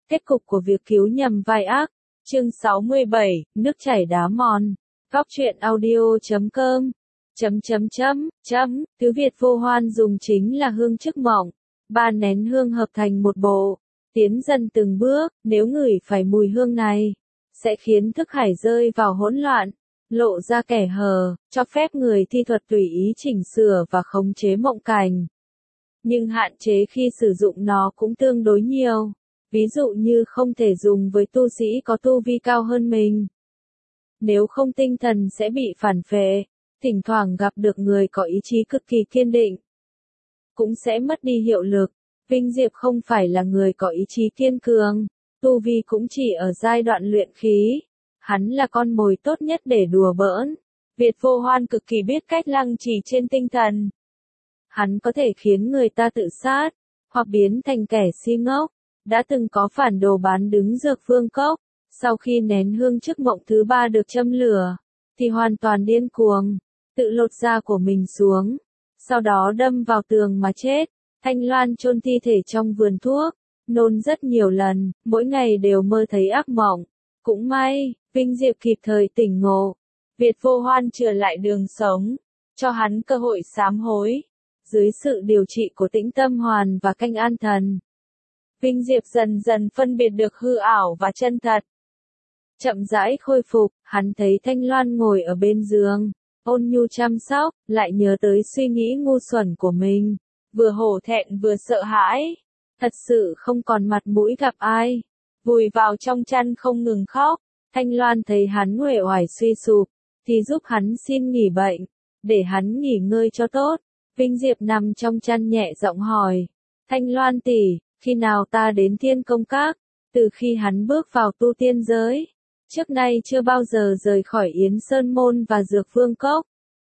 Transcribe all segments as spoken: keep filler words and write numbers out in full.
Kết cục của việc cứu nhầm vai ác. Chương sáu mươi bảy, nước chảy đá mòn. Góc truyện audio chấm com. Chấm chấm chấm, chấm, thứ Việt vô hoan dùng chính là hương chức mộng. Ba nén hương hợp thành một bộ. Tiến dần từng bước, nếu ngửi phải mùi hương này, sẽ khiến thức hải rơi vào hỗn loạn, lộ ra kẻ hờ, cho phép người thi thuật tùy ý chỉnh sửa và khống chế mộng cảnh. Nhưng hạn chế khi sử dụng nó cũng tương đối nhiều. Ví dụ như không thể dùng với tu sĩ có tu vi cao hơn mình. Nếu không tinh thần sẽ bị phản phệ, thỉnh thoảng gặp được người có ý chí cực kỳ kiên định, cũng sẽ mất đi hiệu lực. Vinh Diệp không phải là người có ý chí kiên cường, tu vi cũng chỉ ở giai đoạn luyện khí. Hắn là con mồi tốt nhất để đùa bỡn. Việt vô hoan cực kỳ biết cách lăng trì trên tinh thần. Hắn có thể khiến người ta tự sát, hoặc biến thành kẻ si ngốc. Đã từng có phản đồ bán đứng dược vương cốc, sau khi nén hương chức mộng thứ ba được châm lửa, thì hoàn toàn điên cuồng, tự lột da của mình xuống, sau đó đâm vào tường mà chết. Thanh Loan chôn thi thể trong vườn thuốc, nôn rất nhiều lần, mỗi ngày đều mơ thấy ác mộng. Cũng may, Vinh Diệp kịp thời tỉnh ngộ, Việt vô hoan chừa lại đường sống, cho hắn cơ hội sám hối. Dưới sự điều trị của Tĩnh Tâm Hoàn và Canh An Thần, Vinh Diệp dần dần phân biệt được hư ảo và chân thật. Chậm rãi khôi phục, hắn thấy Thanh Loan ngồi ở bên giường, ôn nhu chăm sóc, lại nhớ tới suy nghĩ ngu xuẩn của mình, vừa hổ thẹn vừa sợ hãi, thật sự không còn mặt mũi gặp ai, vùi vào trong chăn không ngừng khóc. Thanh Loan thấy hắn uể oải suy sụp, thì giúp hắn xin nghỉ bệnh, để hắn nghỉ ngơi cho tốt. Vinh Diệp nằm trong chăn nhẹ giọng hỏi, Thanh Loan tỷ, khi nào ta đến Thiên Công Các? Từ khi hắn bước vào tu tiên giới, trước nay chưa bao giờ rời khỏi Yến Sơn Môn và Dược Vương Cốc.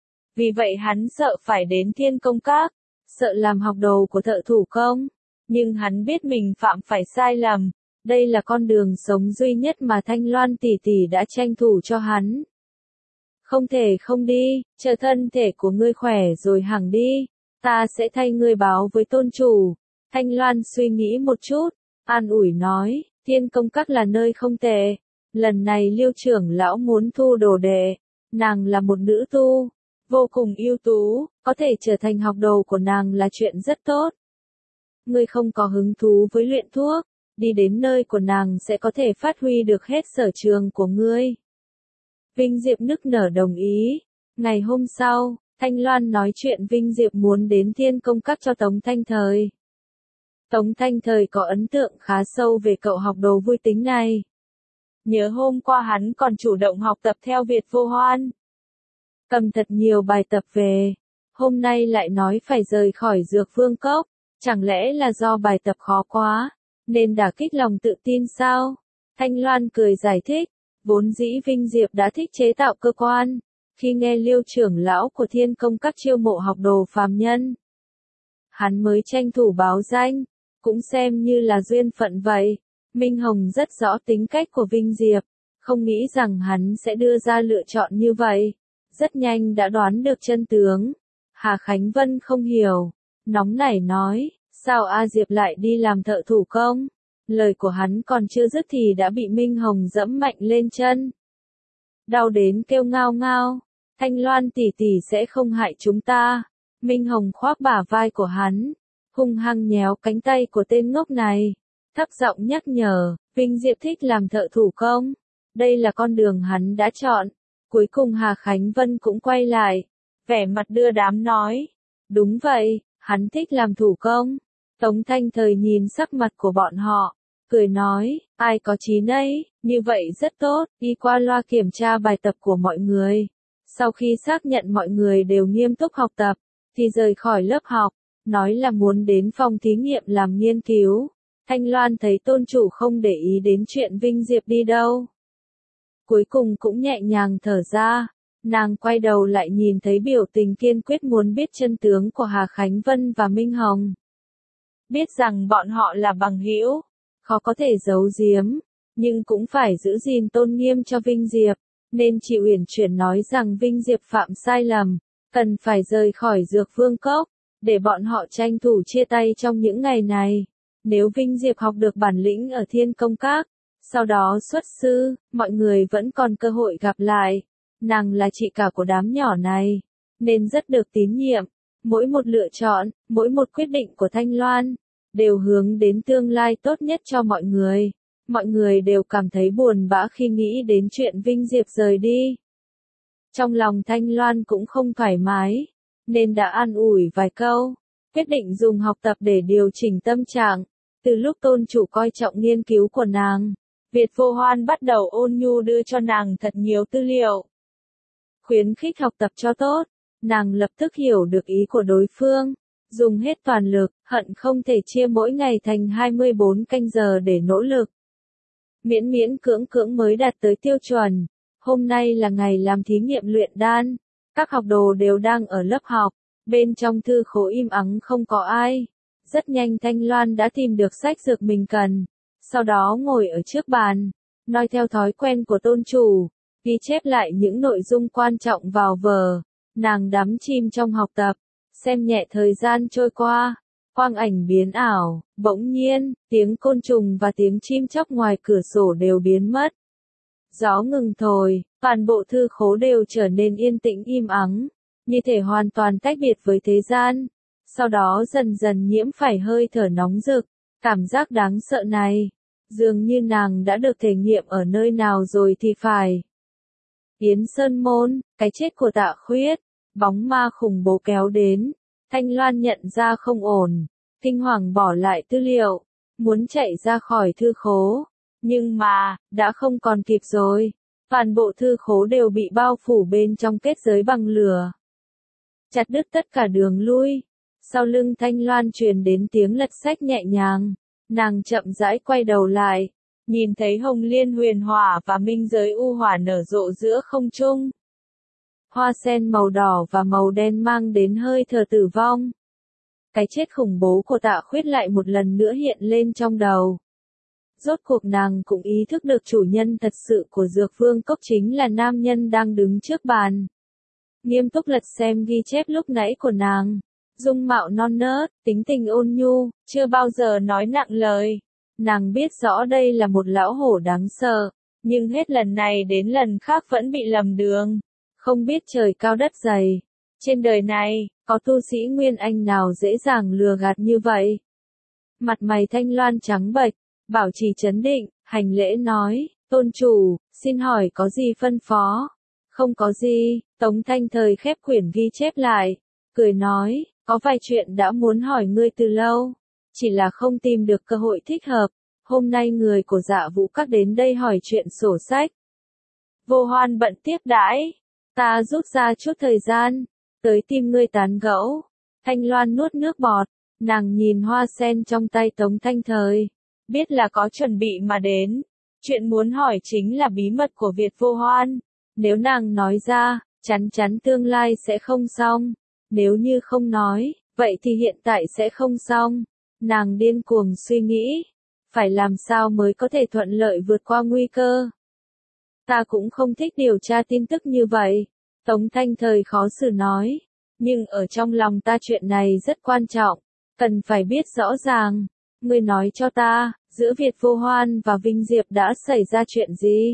Vì vậy hắn sợ phải đến Thiên Công Các, sợ làm học đồ của thợ thủ công. Nhưng hắn biết mình phạm phải sai lầm, đây là con đường sống duy nhất mà Thanh Loan tỷ tỷ đã tranh thủ cho hắn. Không thể không đi, chờ thân thể của ngươi khỏe rồi hẳn đi, ta sẽ thay ngươi báo với tôn chủ. Thanh Loan suy nghĩ một chút, an ủi nói, Thiên Công Các là nơi không tệ. Lần này Liêu trưởng lão muốn thu đồ đệ, nàng là một nữ tu, vô cùng ưu tú, có thể trở thành học đồ của nàng là chuyện rất tốt. Ngươi không có hứng thú với luyện thuốc, đi đến nơi của nàng sẽ có thể phát huy được hết sở trường của ngươi. Vinh Diệp nức nở đồng ý. Ngày hôm sau, Thanh Loan nói chuyện Vinh Diệp muốn đến Thiên Công Các cho Tống Thanh Thời. Tống Thanh Thời có ấn tượng khá sâu về cậu học đồ vui tính này. Nhớ hôm qua hắn còn chủ động học tập theo Việt vô hoan. Cầm thật nhiều bài tập về. Hôm nay lại nói phải rời khỏi Dược Vương Cốc. Chẳng lẽ là do bài tập khó quá, nên đả kích lòng tự tin sao? Thanh Loan cười giải thích. Vốn dĩ Vinh Diệp đã thích chế tạo cơ quan. Khi nghe Liêu trưởng lão của Thiên Công Các chiêu mộ học đồ phàm nhân, hắn mới tranh thủ báo danh, cũng xem như là duyên phận vậy. Minh Hồng rất rõ tính cách của Vinh Diệp, không nghĩ rằng hắn sẽ đưa ra lựa chọn như vậy. Rất nhanh đã đoán được chân tướng. Hà Khánh Vân không hiểu, nóng nảy nói, sao A Diệp lại đi làm thợ thủ công? Lời của hắn còn chưa dứt thì đã bị Minh Hồng dẫm mạnh lên chân. Đau đến kêu ngao ngao, Thanh Loan tỷ tỷ sẽ không hại chúng ta. Minh Hồng khoác bả vai của hắn, hung hăng nhéo cánh tay của tên ngốc này, thấp giọng nhắc nhở, Vinh Diệp thích làm thợ thủ công. Đây là con đường hắn đã chọn. Cuối cùng Hà Khánh Vân cũng quay lại, vẻ mặt đưa đám nói, đúng vậy, hắn thích làm thủ công. Tống Thanh Thời nhìn sắc mặt của bọn họ, cười nói, ai có chí nấy, như vậy rất tốt. Đi qua loa kiểm tra bài tập của mọi người. Sau khi xác nhận mọi người đều nghiêm túc học tập, thì rời khỏi lớp học, nói là muốn đến phòng thí nghiệm làm nghiên cứu. Thanh Loan thấy tôn chủ không để ý đến chuyện Vinh Diệp đi đâu, cuối cùng cũng nhẹ nhàng thở ra. Nàng quay đầu lại nhìn thấy biểu tình kiên quyết muốn biết chân tướng của Hà Khánh Vân và Minh Hồng. Biết rằng bọn họ là bằng hữu, khó có thể giấu giếm, nhưng cũng phải giữ gìn tôn nghiêm cho Vinh Diệp, nên chị uyển chuyển nói rằng Vinh Diệp phạm sai lầm, cần phải rời khỏi Dược Vương Cốc, để bọn họ tranh thủ chia tay trong những ngày này. Nếu Vinh Diệp học được bản lĩnh ở Thiên Công Các, sau đó xuất sư, mọi người vẫn còn cơ hội gặp lại. Nàng là chị cả của đám nhỏ này, nên rất được tín nhiệm. Mỗi một lựa chọn, mỗi một quyết định của Thanh Loan, đều hướng đến tương lai tốt nhất cho mọi người. Mọi người đều cảm thấy buồn bã khi nghĩ đến chuyện Vinh Diệp rời đi. Trong lòng Thanh Loan cũng không thoải mái, nên đã an ủi vài câu, quyết định dùng học tập để điều chỉnh tâm trạng. Từ lúc tôn chủ coi trọng nghiên cứu của nàng, Việt Vô Hoan bắt đầu ôn nhu đưa cho nàng thật nhiều tư liệu. Khuyến khích học tập cho tốt, nàng lập tức hiểu được ý của đối phương, dùng hết toàn lực, hận không thể chia mỗi ngày thành hai mươi bốn canh giờ để nỗ lực. Miễn miễn cưỡng cưỡng mới đạt tới tiêu chuẩn. Hôm nay là ngày làm thí nghiệm luyện đan, các học đồ đều đang ở lớp học, bên trong thư khố im ắng không có ai. Rất nhanh Thanh Loan đã tìm được sách dược mình cần, sau đó ngồi ở trước bàn, noi theo thói quen của tôn chủ, ghi chép lại những nội dung quan trọng vào vở. Nàng đắm chìm trong học tập, xem nhẹ thời gian trôi qua, quang ảnh biến ảo, bỗng nhiên, tiếng côn trùng và tiếng chim chóc ngoài cửa sổ đều biến mất. Gió ngừng thổi, toàn bộ thư khố đều trở nên yên tĩnh im ắng, như thể hoàn toàn tách biệt với thế gian. Sau đó dần dần nhiễm phải hơi thở nóng rực, cảm giác đáng sợ này, dường như nàng đã được thể nghiệm ở nơi nào rồi thì phải. Yến Sơn Môn, cái chết của Tạ Khuyết, bóng ma khủng bố kéo đến, Thanh Loan nhận ra không ổn, kinh hoàng bỏ lại tư liệu, muốn chạy ra khỏi thư khố. Nhưng mà, đã không còn kịp rồi, toàn bộ thư khố đều bị bao phủ bên trong kết giới bằng lửa. Chặt đứt tất cả đường lui, sau lưng Thanh Loan truyền đến tiếng lật sách nhẹ nhàng, nàng chậm rãi quay đầu lại, nhìn thấy hồng liên huyền hỏa và minh giới u hỏa nở rộ giữa không trung. Hoa sen màu đỏ và màu đen mang đến hơi thở tử vong. Cái chết khủng bố của Tạ Khuyết lại một lần nữa hiện lên trong đầu. Rốt cuộc nàng cũng ý thức được chủ nhân thật sự của Dược Vương Cốc chính là nam nhân đang đứng trước bàn. Nghiêm túc lật xem ghi chép lúc nãy của nàng. Dung mạo non nớt, tính tình ôn nhu, chưa bao giờ nói nặng lời. Nàng biết rõ đây là một lão hổ đáng sợ, nhưng hết lần này đến lần khác vẫn bị lầm đường. Không biết trời cao đất dày. Trên đời này, có tu sĩ Nguyên Anh nào dễ dàng lừa gạt như vậy? Mặt mày Thanh Loan trắng bệch, bảo trì trấn định, hành lễ nói, tôn chủ, xin hỏi có gì phân phó? Không có gì, Tống Thanh Thời khép quyển ghi chép lại, cười nói, có vài chuyện đã muốn hỏi ngươi từ lâu, chỉ là không tìm được cơ hội thích hợp. Hôm nay người của Dạ Vũ Các đến đây hỏi chuyện sổ sách. Vô Hoan bận tiếp đãi, ta rút ra chút thời gian, tới tìm ngươi tán gẫu. Thanh Loan nuốt nước bọt, nàng nhìn hoa sen trong tay Tống Thanh Thời, biết là có chuẩn bị mà đến. Chuyện muốn hỏi chính là bí mật của Việt Vô Hoan. Nếu nàng nói ra, chắn chắn tương lai sẽ không xong. Nếu như không nói, vậy thì hiện tại sẽ không xong. Nàng điên cuồng suy nghĩ, phải làm sao mới có thể thuận lợi vượt qua nguy cơ. Ta cũng không thích điều tra tin tức như vậy. Tống Thanh Thời khó xử nói. Nhưng ở trong lòng ta chuyện này rất quan trọng, cần phải biết rõ ràng. Ngươi nói cho ta, giữa Việt Vô Hoan và Vinh Diệp đã xảy ra chuyện gì?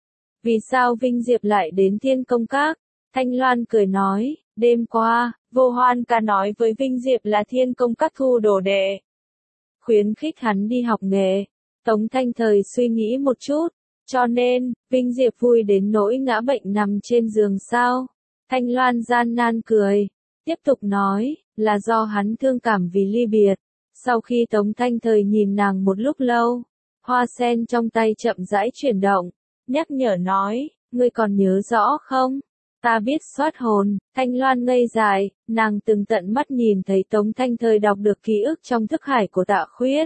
Vì sao Vinh Diệp lại đến Thiên Công Các? Thanh Loan cười nói, đêm qua, Vô Hoan ca nói với Vinh Diệp là Thiên Công Các thu đồ đệ, khuyến khích hắn đi học nghề. Tống Thanh Thời suy nghĩ một chút, cho nên, Vinh Diệp vui đến nỗi ngã bệnh nằm trên giường sao? Thanh Loan gian nan cười, tiếp tục nói, là do hắn thương cảm vì ly biệt. Sau khi Tống Thanh Thời nhìn nàng một lúc lâu, hoa sen trong tay chậm rãi chuyển động, nhắc nhở nói, ngươi còn nhớ rõ không? Ta biết soát hồn. Thanh Loan ngây dài, nàng từng tận mắt nhìn thấy Tống Thanh Thời đọc được ký ức trong thức hải của Tạ Khuyết.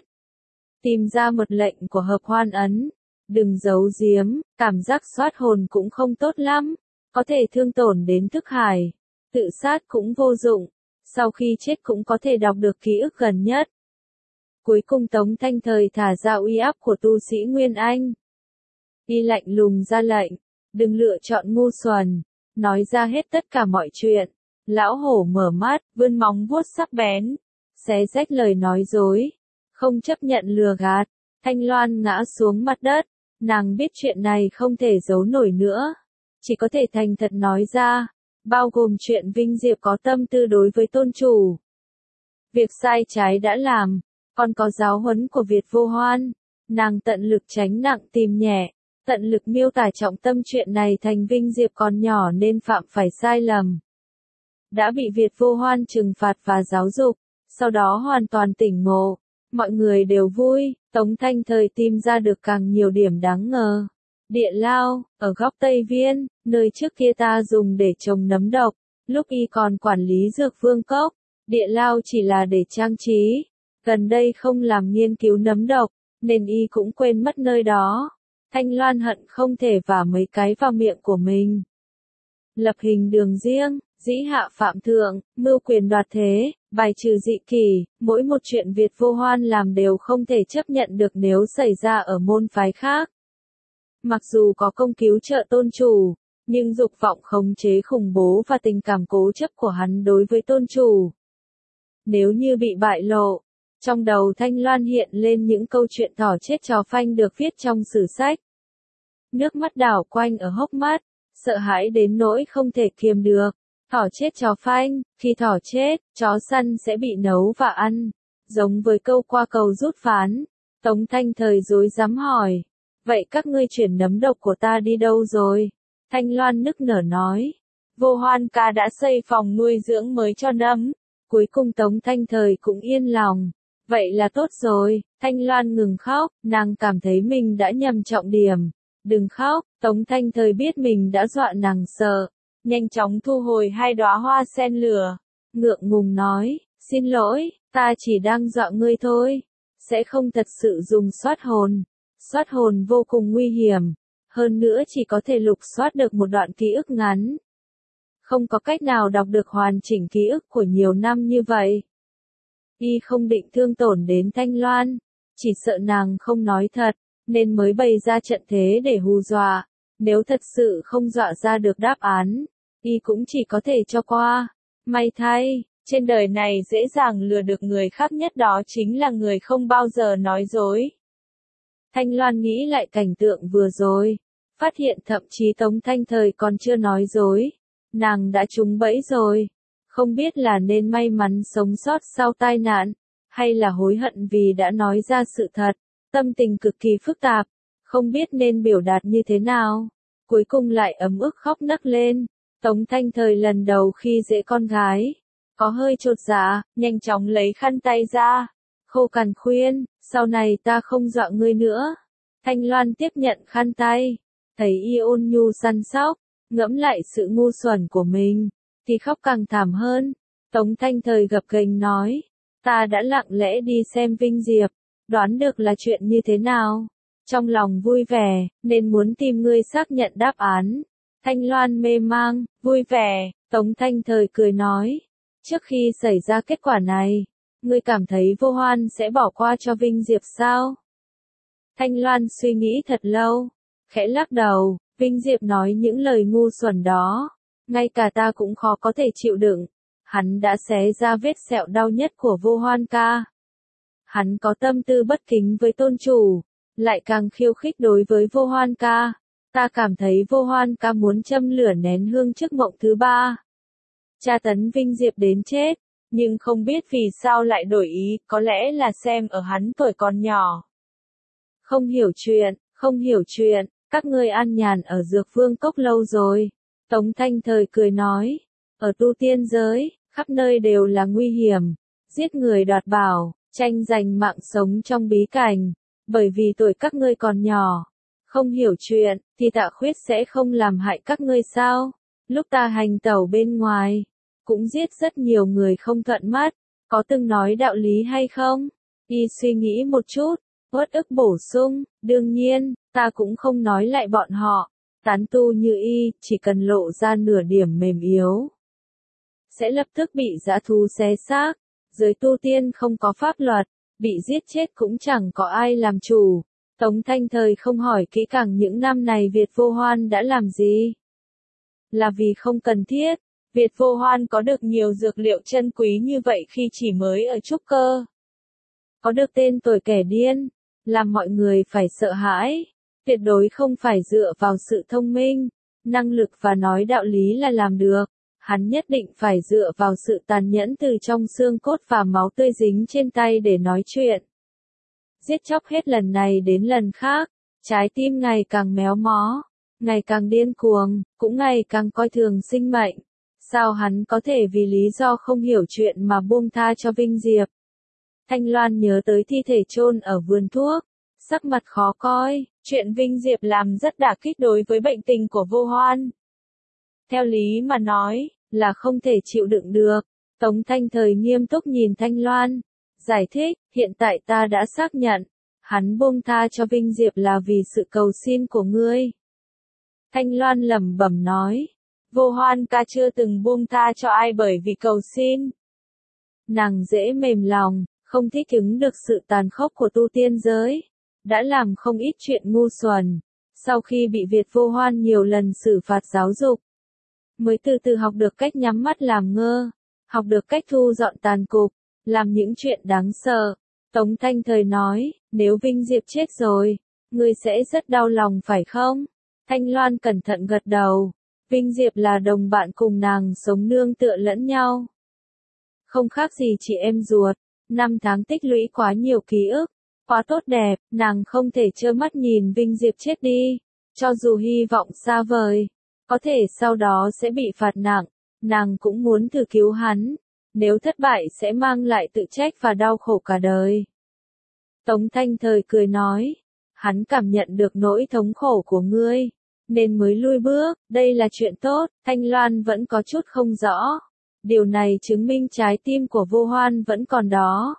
Tìm ra một lệnh của hợp hoan ấn. Đừng giấu giếm, cảm giác soát hồn cũng không tốt lắm, có thể thương tổn đến thức hải. Tự sát cũng vô dụng, sau khi chết cũng có thể đọc được ký ức gần nhất. Cuối cùng Tống Thanh Thời thả ra uy áp của tu sĩ Nguyên Anh. Y lạnh lùng ra lệnh, đừng lựa chọn ngu xuẩn, nói ra hết tất cả mọi chuyện. Lão hổ mở mắt, vươn móng vuốt sắc bén, xé rách lời nói dối. không chấp nhận lừa gạt. Thanh Loan ngã xuống mặt đất, nàng biết chuyện này không thể giấu nổi nữa, chỉ có thể thành thật nói ra, bao gồm chuyện Vinh Diệp có tâm tư đối với tôn chủ. Việc sai trái đã làm, còn có giáo huấn của Việt Vô Hoan, nàng tận lực tránh nặng tìm nhẹ, tận lực miêu tả trọng tâm chuyện này thành Vinh Diệp còn nhỏ nên phạm phải sai lầm. Đã bị Việt Vô Hoan trừng phạt và giáo dục, sau đó hoàn toàn tỉnh ngộ, mọi người đều vui, Tống Thanh Thời tìm ra được càng nhiều điểm đáng ngờ. Địa lao, ở góc Tây Viên, nơi trước kia ta dùng để trồng nấm độc, lúc y còn quản lý dược vương cốc, địa lao chỉ là để trang trí, gần đây không làm nghiên cứu nấm độc, nên y cũng quên mất nơi đó. Thanh Loan hận không thể vả mấy cái vào miệng của mình. Lập hình đường riêng, dĩ hạ phạm thượng, mưu quyền đoạt thế, bài trừ dị kỷ, mỗi một chuyện Việt Vô Hoan làm đều không thể chấp nhận được nếu xảy ra ở môn phái khác. Mặc dù có công cứu trợ tôn chủ, nhưng dục vọng khống chế khủng bố và tình cảm cố chấp của hắn đối với tôn chủ, nếu như bị bại lộ, trong đầu Thanh Loan hiện lên những câu chuyện thỏ chết chó phanh được viết trong sử sách. Nước mắt đảo quanh ở hốc mắt, sợ hãi đến nỗi không thể kiềm được. Thỏ chết chó phanh, khi thỏ chết, chó săn sẽ bị nấu và ăn. Giống với câu qua cầu rút ván, Tống Thanh Thời rối rắm hỏi. Vậy các ngươi chuyển nấm độc của ta đi đâu rồi? Thanh Loan nức nở nói. Vô Hoan ca đã xây phòng nuôi dưỡng mới cho nấm. Cuối cùng Tống Thanh Thời cũng yên lòng. Vậy là tốt rồi, Thanh Loan ngừng khóc, nàng cảm thấy mình đã nhầm trọng điểm. Đừng khóc, Tống Thanh Thời biết mình đã dọa nàng sợ. Nhanh chóng thu hồi hai đóa hoa sen lửa. Ngượng ngùng nói, xin lỗi, ta chỉ đang dọa ngươi thôi. Sẽ không thật sự dùng soát hồn. Soát hồn vô cùng nguy hiểm. Hơn nữa chỉ có thể lục soát được một đoạn ký ức ngắn. Không có cách nào đọc được hoàn chỉnh ký ức của nhiều năm như vậy. Y không định thương tổn đến Thanh Loan. Chỉ sợ nàng không nói thật, nên mới bày ra trận thế để hù dọa. Nếu thật sự không dọa ra được đáp án, y cũng chỉ có thể cho qua. May thay, trên đời này dễ dàng lừa được người khác nhất đó chính là người không bao giờ nói dối. Thanh Loan nghĩ lại cảnh tượng vừa rồi, phát hiện thậm chí Tống Thanh Thời còn chưa nói dối. Nàng đã trúng bẫy rồi. Không biết là nên may mắn sống sót sau tai nạn, hay là hối hận vì đã nói ra sự thật. Tâm tình cực kỳ phức tạp, không biết nên biểu đạt như thế nào. Cuối cùng lại ấm ức khóc nấc lên. Tống Thanh Thời lần đầu khi dễ con gái, có hơi chột dạ, nhanh chóng lấy khăn tay ra. Khô cằn khuyên, sau này ta không dọa ngươi nữa. Thanh Loan tiếp nhận khăn tay, thấy y ôn nhu săn sóc, ngẫm lại sự ngu xuẩn của mình, thì khóc càng thảm hơn. Tống Thanh Thời gập ghềnh nói, ta đã lặng lẽ đi xem Vinh Diệp, đoán được là chuyện như thế nào. Trong lòng vui vẻ, nên muốn tìm ngươi xác nhận đáp án. Thanh Loan mê mang, vui vẻ, Tống Thanh Thời cười nói, trước khi xảy ra kết quả này, ngươi cảm thấy Vô Hoan sẽ bỏ qua cho Vinh Diệp sao? Thanh Loan suy nghĩ thật lâu, khẽ lắc đầu, Vinh Diệp nói những lời ngu xuẩn đó, ngay cả ta cũng khó có thể chịu đựng. Hắn đã xé ra vết sẹo đau nhất của Vô Hoan ca. Hắn có tâm tư bất kính với tôn chủ, lại càng khiêu khích đối với Vô Hoan ca. Ta cảm thấy Vô Hoan ca muốn châm lửa nén hương trước mộng thứ ba. Tra tấn Vinh Diệp đến chết, nhưng không biết vì sao lại đổi ý, có lẽ là xem ở hắn tuổi còn nhỏ. Không hiểu chuyện, không hiểu chuyện, các ngươi an nhàn ở Dược Vương Cốc lâu rồi. Tống Thanh Thời cười nói, ở tu tiên giới, khắp nơi đều là nguy hiểm, giết người đoạt bảo, tranh giành mạng sống trong bí cảnh, bởi vì tuổi các ngươi còn nhỏ, không hiểu chuyện, thì Tạ Khuyết sẽ không làm hại các ngươi sao? Lúc ta hành tẩu bên ngoài, cũng giết rất nhiều người không thuận mắt, có từng nói đạo lý hay không? Y suy nghĩ một chút, uất ức bổ sung, đương nhiên, ta cũng không nói lại bọn họ, tán tu như y, chỉ cần lộ ra nửa điểm mềm yếu, sẽ lập tức bị dã thú xé xác. Giới tu tiên không có pháp luật, bị giết chết cũng chẳng có ai làm chủ. Tống Thanh Thời không hỏi kỹ càng những năm này Việt Vô Hoan đã làm gì. Là vì không cần thiết, Việt Vô Hoan có được nhiều dược liệu chân quý như vậy khi chỉ mới ở trúc cơ. có được tên tuổi kẻ điên, làm mọi người phải sợ hãi, tuyệt đối không phải dựa vào sự thông minh, năng lực và nói đạo lý là làm được. Hắn nhất định phải dựa vào sự tàn nhẫn từ trong xương cốt và máu tươi dính trên tay để nói chuyện. Giết chóc hết lần này đến lần khác, trái tim ngày càng méo mó, ngày càng điên cuồng, cũng ngày càng coi thường sinh mệnh. Sao hắn có thể vì lý do không hiểu chuyện mà buông tha cho Vinh Diệp? Thanh Loan nhớ tới thi thể chôn ở vườn thuốc, sắc mặt khó coi, chuyện Vinh Diệp làm rất đả kích đối với bệnh tình của Vô Hoan. Theo lý mà nói, là không thể chịu đựng được. Tống Thanh Thời nghiêm túc nhìn Thanh Loan, giải thích, hiện tại ta đã xác nhận, hắn buông tha cho Vinh Diệp là vì sự cầu xin của ngươi. Thanh Loan lẩm bẩm nói, Vô Hoan ca chưa từng buông tha cho ai bởi vì cầu xin. Nàng dễ mềm lòng, không thích ứng được sự tàn khốc của tu tiên giới, đã làm không ít chuyện ngu xuẩn, sau khi bị Việt Vô Hoan nhiều lần xử phạt giáo dục, mới từ từ học được cách nhắm mắt làm ngơ, học được cách thu dọn tàn cục, làm những chuyện đáng sợ. Tống Thanh Thời nói, nếu Vinh Diệp chết rồi, ngươi sẽ rất đau lòng phải không? Thanh Loan cẩn thận gật đầu, Vinh Diệp là đồng bạn cùng nàng sống nương tựa lẫn nhau. Không khác gì chị em ruột, năm tháng tích lũy quá nhiều ký ức, quá tốt đẹp, nàng không thể trơ mắt nhìn Vinh Diệp chết đi, cho dù hy vọng xa vời. Có thể sau đó sẽ bị phạt nặng, nàng cũng muốn thử cứu hắn, nếu thất bại sẽ mang lại tự trách và đau khổ cả đời. Tống Thanh Thời cười nói, hắn cảm nhận được nỗi thống khổ của ngươi, nên mới lui bước, đây là chuyện tốt. Thanh Loan vẫn có chút không rõ, điều này chứng minh trái tim của Vô Hoan vẫn còn đó.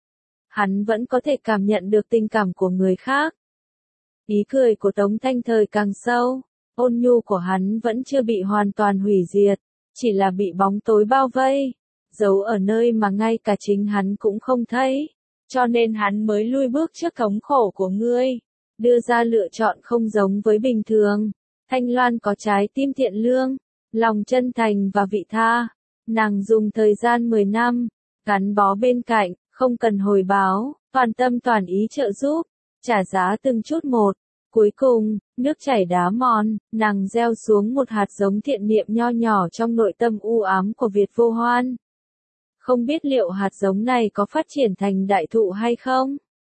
Hắn vẫn có thể cảm nhận được tình cảm của người khác. Ý cười của Tống Thanh Thời càng sâu. Ôn nhu của hắn vẫn chưa bị hoàn toàn hủy diệt, chỉ là bị bóng tối bao vây, giấu ở nơi mà ngay cả chính hắn cũng không thấy, cho nên hắn mới lui bước trước thống khổ của ngươi, đưa ra lựa chọn không giống với bình thường. Thanh Loan có trái tim thiện lương, lòng chân thành và vị tha, nàng dùng thời gian mười năm, gắn bó bên cạnh, không cần hồi báo, toàn tâm toàn ý trợ giúp, trả giá từng chút một. Cuối cùng, nước chảy đá mòn, nàng gieo xuống một hạt giống thiện niệm nho nhỏ trong nội tâm u ám của Việt Vô Hoan. Không biết liệu hạt giống này có phát triển thành đại thụ hay không?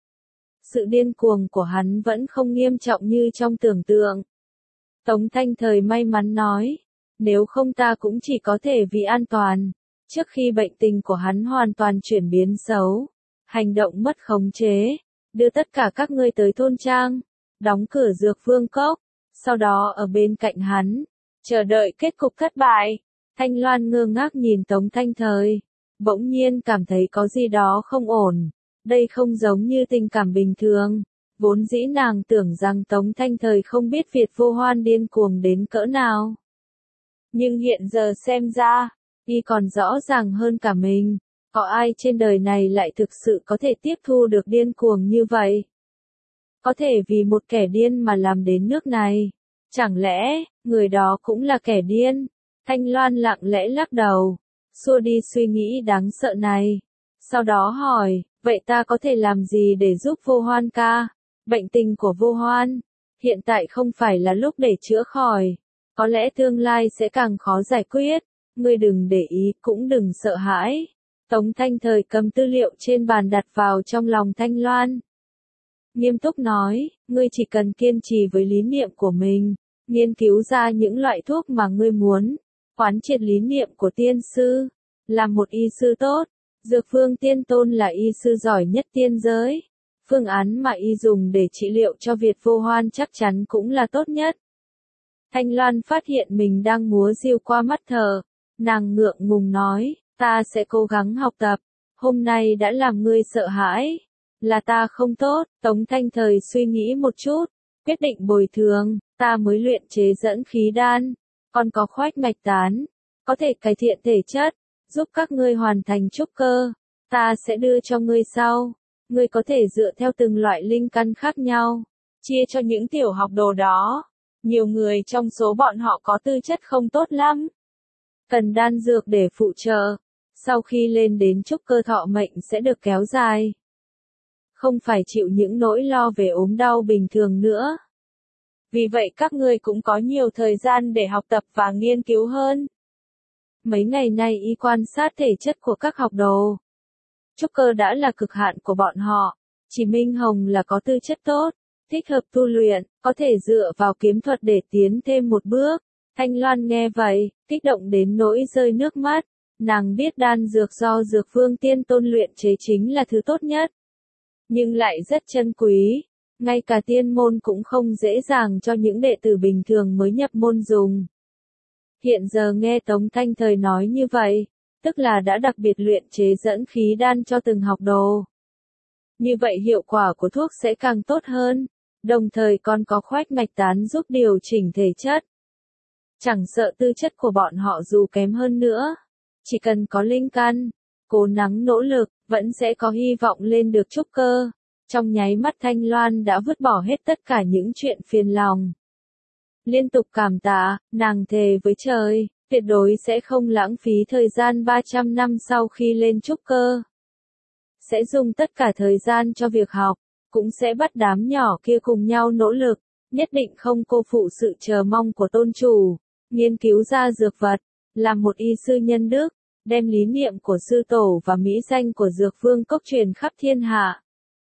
Sự điên cuồng của hắn vẫn không nghiêm trọng như trong tưởng tượng. Tống Thanh Thời may mắn nói, nếu không ta cũng chỉ có thể vì an toàn, trước khi bệnh tình của hắn hoàn toàn chuyển biến xấu, hành động mất khống chế, đưa tất cả các ngươi tới thôn trang, đóng cửa Dược Vương Cốc, sau đó ở bên cạnh hắn, chờ đợi kết cục thất bại. Thanh Loan ngơ ngác nhìn Tống Thanh Thời, bỗng nhiên cảm thấy có gì đó không ổn, đây không giống như tình cảm bình thường. Vốn dĩ nàng tưởng rằng Tống Thanh Thời không biết Việt Vô Hoan điên cuồng đến cỡ nào. Nhưng hiện giờ xem ra, y còn rõ ràng hơn cả mình, có ai trên đời này lại thực sự có thể tiếp thu được điên cuồng như vậy? Có thể vì một kẻ điên mà làm đến nước này. Chẳng lẽ, người đó cũng là kẻ điên? Thanh Loan lặng lẽ lắc đầu, xua đi suy nghĩ đáng sợ này. Sau đó hỏi, vậy ta có thể làm gì để giúp Vô Hoan ca? Bệnh tình của Vô Hoan, hiện tại không phải là lúc để chữa khỏi. Có lẽ tương lai sẽ càng khó giải quyết. Ngươi đừng để ý, cũng đừng sợ hãi. Tống Thanh Thời cầm tư liệu trên bàn đặt vào trong lòng Thanh Loan. Nghiêm túc nói, ngươi chỉ cần kiên trì với lý niệm của mình, nghiên cứu ra những loại thuốc mà ngươi muốn, quán triệt lý niệm của tiên sư, làm một y sư tốt. Dược Vương Tiên Tôn là y sư giỏi nhất tiên giới. Phương án mà y dùng để trị liệu cho Việt Vô Hoan chắc chắn cũng là tốt nhất. Thanh Loan phát hiện mình đang múa diêu qua mắt thờ, nàng ngượng ngùng nói, ta sẽ cố gắng học tập, hôm nay đã làm ngươi sợ hãi. Là ta không tốt. Tống Thanh Thời suy nghĩ một chút, quyết định bồi thường, ta mới luyện chế dẫn khí đan, còn có khoách mạch tán, có thể cải thiện thể chất, giúp các ngươi hoàn thành trúc cơ, ta sẽ đưa cho ngươi sau. Ngươi có thể dựa theo từng loại linh căn khác nhau, chia cho những tiểu học đồ đó. Nhiều người trong số bọn họ có tư chất không tốt lắm, cần đan dược để phụ trợ, sau khi lên đến trúc cơ thọ mệnh sẽ được kéo dài. không phải chịu những nỗi lo về ốm đau bình thường nữa. Vì vậy các ngươi cũng có nhiều thời gian để học tập và nghiên cứu hơn. Mấy ngày nay y quan sát thể chất của các học đồ. Trúc cơ đã là cực hạn của bọn họ, chỉ Minh Hồng là có tư chất tốt, thích hợp tu luyện, có thể dựa vào kiếm thuật để tiến thêm một bước. Thanh Loan nghe vậy, kích động đến nỗi rơi nước mắt, nàng biết đan dược do Dược Vương Tiên Tôn luyện chế chính là thứ tốt nhất, nhưng lại rất chân quý, ngay cả tiên môn cũng không dễ dàng cho những đệ tử bình thường mới nhập môn dùng. Hiện giờ nghe Tống Thanh Thời nói như vậy, tức là đã đặc biệt luyện chế dẫn khí đan cho từng học đồ. Như vậy hiệu quả của thuốc sẽ càng tốt hơn, đồng thời còn có khoách mạch tán giúp điều chỉnh thể chất. Chẳng sợ tư chất của bọn họ dù kém hơn nữa, chỉ cần có linh căn, cố gắng nỗ lực, vẫn sẽ có hy vọng lên được trúc cơ. Trong nháy mắt Thanh Loan đã vứt bỏ hết tất cả những chuyện phiền lòng. Liên tục cảm tạ, nàng thề với trời, tuyệt đối sẽ không lãng phí thời gian ba trăm năm sau khi lên trúc cơ. Sẽ dùng tất cả thời gian cho việc học, cũng sẽ bắt đám nhỏ kia cùng nhau nỗ lực, nhất định không cô phụ sự chờ mong của tôn chủ, nghiên cứu ra dược vật, làm một y sư nhân đức, đem lý niệm của sư tổ và mỹ danh của Dược Vương Cốc truyền khắp thiên hạ.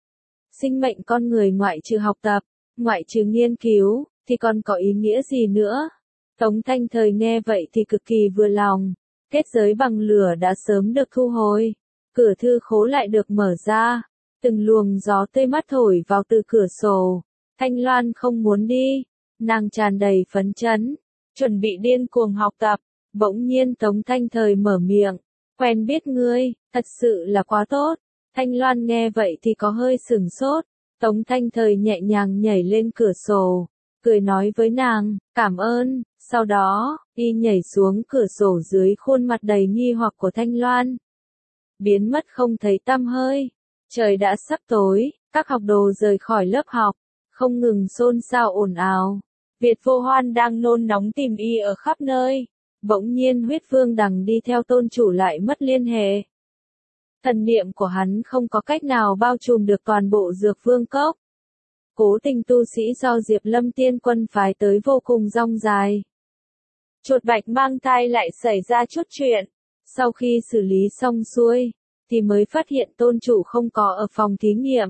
Sinh mệnh con người ngoại trừ học tập, ngoại trừ nghiên cứu, thì còn có ý nghĩa gì nữa? Tống Thanh Thời nghe vậy thì cực kỳ vừa lòng, kết giới bằng lửa đã sớm được thu hồi, cửa thư khố lại được mở ra, từng luồng gió tươi mát thổi vào từ cửa sổ. Thanh Loan không muốn đi, nàng tràn đầy phấn chấn, chuẩn bị điên cuồng học tập, bỗng nhiên Tống Thanh Thời mở miệng, quen biết ngươi, thật sự là quá tốt. Thanh Loan nghe vậy thì có hơi sửng sốt, Tống Thanh Thời nhẹ nhàng nhảy lên cửa sổ, cười nói với nàng, cảm ơn, sau đó, y nhảy xuống cửa sổ dưới khuôn mặt đầy nghi hoặc của Thanh Loan. Biến mất không thấy tăm hơi, trời đã sắp tối, các học đồ rời khỏi lớp học, không ngừng xôn xao ồn ào. Việt Vô Hoan đang nôn nóng tìm y ở khắp nơi, bỗng nhiên Huyết Vương Đằng đi theo tôn chủ lại mất liên hệ. Thần niệm của hắn không có cách nào bao trùm được toàn bộ Dược Vương Cốc. Cố tình tu sĩ do Diệp Lâm Tiên Quân phái tới vô cùng rong dài. Chuột bạch mang thai lại xảy ra chút chuyện, sau khi xử lý xong xuôi, thì mới phát hiện tôn chủ không có ở phòng thí nghiệm,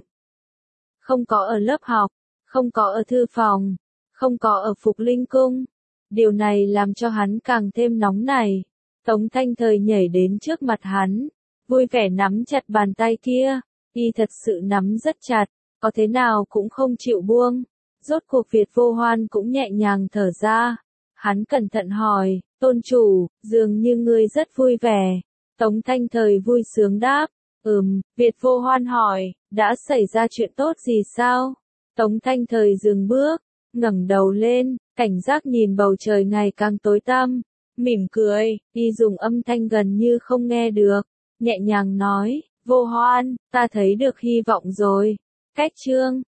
không có ở lớp học, không có ở thư phòng, không có ở Phục Linh Cung. Điều này làm cho hắn càng thêm nóng nảy. Tống Thanh Thời nhảy đến trước mặt hắn, vui vẻ nắm chặt bàn tay kia, y thật sự nắm rất chặt, có thế nào cũng không chịu buông. Rốt cuộc Việt Vô Hoan cũng nhẹ nhàng thở ra. Hắn cẩn thận hỏi, tôn chủ, dường như ngươi rất vui vẻ. Tống Thanh Thời vui sướng đáp, ừm. Việt Vô Hoan hỏi, đã xảy ra chuyện tốt gì sao? Tống Thanh Thời dừng bước, ngẩng đầu lên, cảnh giác nhìn bầu trời ngày càng tối tăm, mỉm cười, y dùng âm thanh gần như không nghe được, nhẹ nhàng nói, Vô Hoan, ta thấy được hy vọng rồi. Cách chương